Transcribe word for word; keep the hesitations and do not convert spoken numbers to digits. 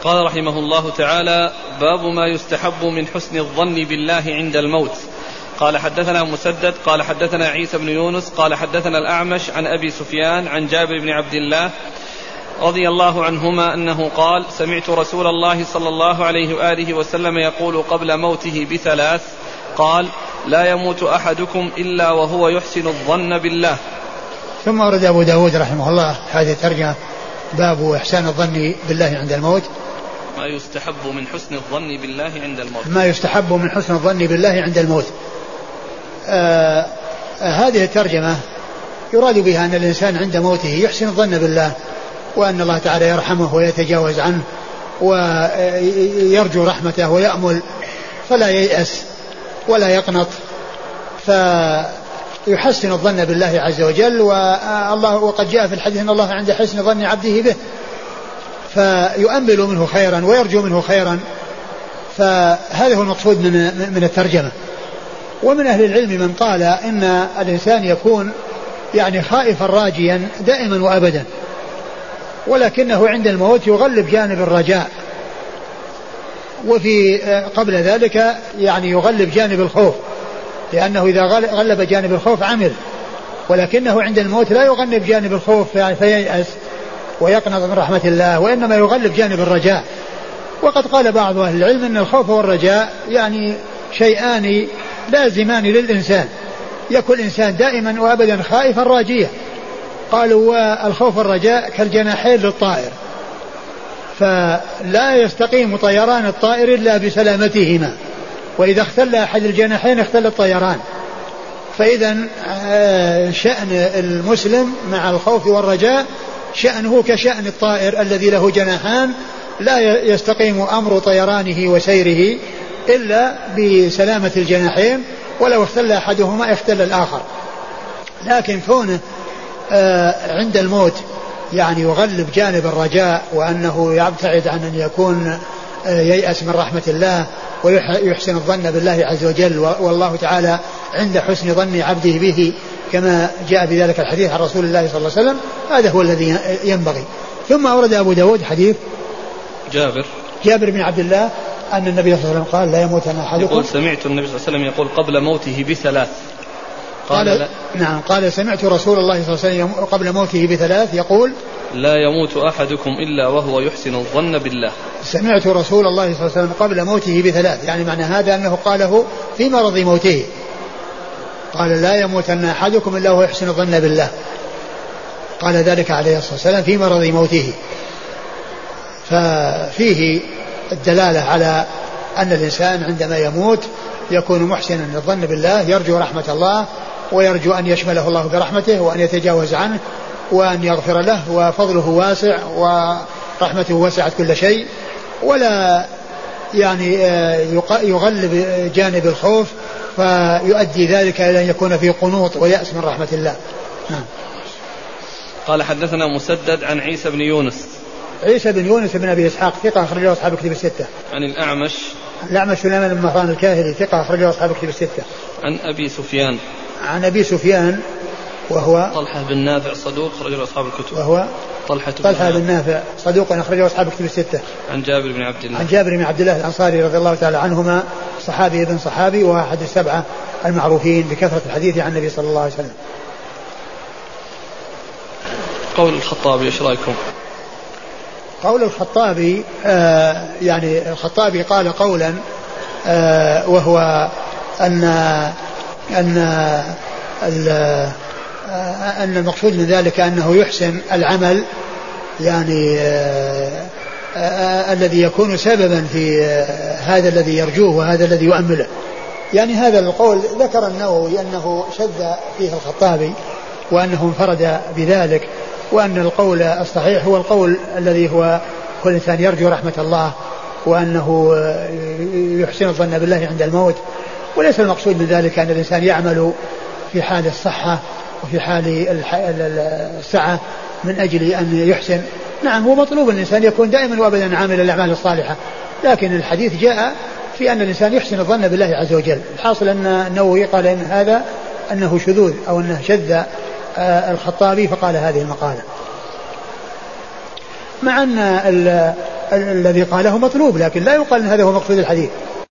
قال رحمه الله تعالى: باب ما يستحب من حسن الظن بالله عند الموت. قال حدثنا مسدد قال حدثنا عيسى بن يونس قال حدثنا الأعمش عن أبي سفيان عن جابر بن عبد الله رضي الله عنهما أنه قال: سمعت رسول الله صلى الله عليه وآله وسلم يقول قبل موته بثلاث، قال: لا يموت أحدكم إلا وهو يحسن الظن بالله. ثم ورد أبو داود رحمه الله هذه الترجمة: باب إحسان الظن بالله عند الموت. ما يستحب من حسن الظن بالله عند الموت. ما يستحب من حسن الظن بالله عند الموت. آه آه هذه الترجمة يراد بها أن الإنسان عند موته يحسن الظن بالله، وأن الله تعالى يرحمه ويتجاوز عنه ويرجو رحمته ويأمل، فلا ييأس ولا يقنط، فيحسن الظن بالله عز وجل. والله وقد جاء في الحديث أن الله عند حسن ظن عبده به، فيؤمل منه خيرا ويرجو منه خيرا. فهذا هو المقصود من من الترجمة. ومن أهل العلم من قال إن الإنسان يكون يعني خائفا راجيا دائما وأبدا، ولكنه عند الموت يغلب جانب الرجاء، وفي قبل ذلك يعني يغلب جانب الخوف، لأنه إذا غلب جانب الخوف عمل، ولكنه عند الموت لا يغلب جانب الخوف يعني فييأس ويقنط من رحمة الله، وإنما يغلب جانب الرجاء. وقد قال بعض أهل العلم أن الخوف والرجاء يعني شيئان لازمان للإنسان، يكون الإنسان دائما وأبدا خائفا راجيا. قالوا: والخوف والرجاء كالجناحين للطائر، فلا يستقيم طيران الطائر إلا بسلامتهما، وإذا اختل أحد الجناحين اختل الطيران. فإذا شأن المسلم مع الخوف والرجاء شأنه كشأن الطائر الذي له جناحان، لا يستقيم أمر طيرانه وسيره إلا بسلامة الجناحين، ولو اختل أحدهما اختل الآخر. لكن كونه عند الموت يعني يغلب جانب الرجاء، وأنه يبتعد عن أن يكون ييأس من رحمة الله، ويحسن الظن بالله عز وجل، والله تعالى عند حسن ظن عبده به كما جاء بذلك الحديث عن رسول الله صلى الله عليه وسلم، هذا هو الذي ينبغي. ثم أورد أبو داود حديث جابر جابر بن عبد الله أن النبي صلى الله عليه وسلم قال: لا يموتن أحدكم. يقول: سمعت النبي صلى الله عليه وسلم يقول قبل موته بثلاث. قال, قال نعم قال: سمعت رسول الله صلى الله عليه وسلم قبل موته بثلاث يقول: لا يموت أحدكم إلا وهو يحسن الظن بالله. سمعت رسول الله صلى الله عليه وسلم قبل موته بثلاث، يعني معنى هذا أنه قاله في مرض موته. قال: لا يموتن أحدكم إلا وهو يحسن الظن بالله. قال ذلك عليه الصلاة والسلام في مرض موته. ففيه الدلالة على أن الإنسان عندما يموت يكون محسنا الظن بالله، يرجو رحمة الله، ويرجو أن يشمله الله برحمته، وأن يتجاوز عنه، وأن يغفر له، وفضله واسع ورحمته وسعت كل شيء، ولا يعني يغلب جانب الخوف فيؤدي ذلك إلى أن يكون في قنوط ويأس من رحمة الله. قال: حدثنا مسدد عن عيسى بن يونس. عيسى بن يونس بن أبي إسحاق ثقة أخرجه أصحاب الكتب الستة. عن الأعمش الأعمش سليمان بن مهران الكاهلي ثقة أخرجه أصحاب الكتب الستة. عن أبي سفيان عن أبي سفيان وهو طلحة بن نافع صدوق أخرجه أصحاب الكتب. وهو طلحة, طلحة بن نافع صدوق أخرجه أصحاب الكتب الستة. عن جابر بن عبد الله عن جابر بن عبد الله الأنصاري رضي الله تعالى عنهما، صحابي ابن صحابي، وأحد السبعة المعروفين بكثرة الحديث عن النبي صلى الله عليه وسلم. قول الخطابي ايش رايكم؟ قول الخطابي آه يعني الخطابي قال قولا آه وهو أن أن أن المقصود من ذلك أنه يحسن العمل، يعني آه آه الذي يكون سببا في آه هذا الذي يرجوه وهذا الذي يؤمله. يعني هذا القول ذكر النووي أنه شذ فيه الخطابي، وأنه انفرد بذلك، وأن القول الصحيح هو القول الذي هو كل إنسان يرجو رحمة الله، وأنه يحسن الظن بالله عند الموت. وليس المقصود من ذلك أن الإنسان يعمل في حال الصحة وفي حال السعة من أجل أن يحسن. نعم، هو مطلوب أن الإنسان يكون دائما وأبدا عامل الأعمال الصالحة، لكن الحديث جاء في أن الإنسان يحسن الظن بالله عز وجل. الحاصل أن النووي قال إن هذا أنه شذوذ أو أنه شذ الخطابي فقال هذه المقالة، مع أن الذي قاله مطلوب، لكن لا يقال أن هذا هو مقصود الحديث.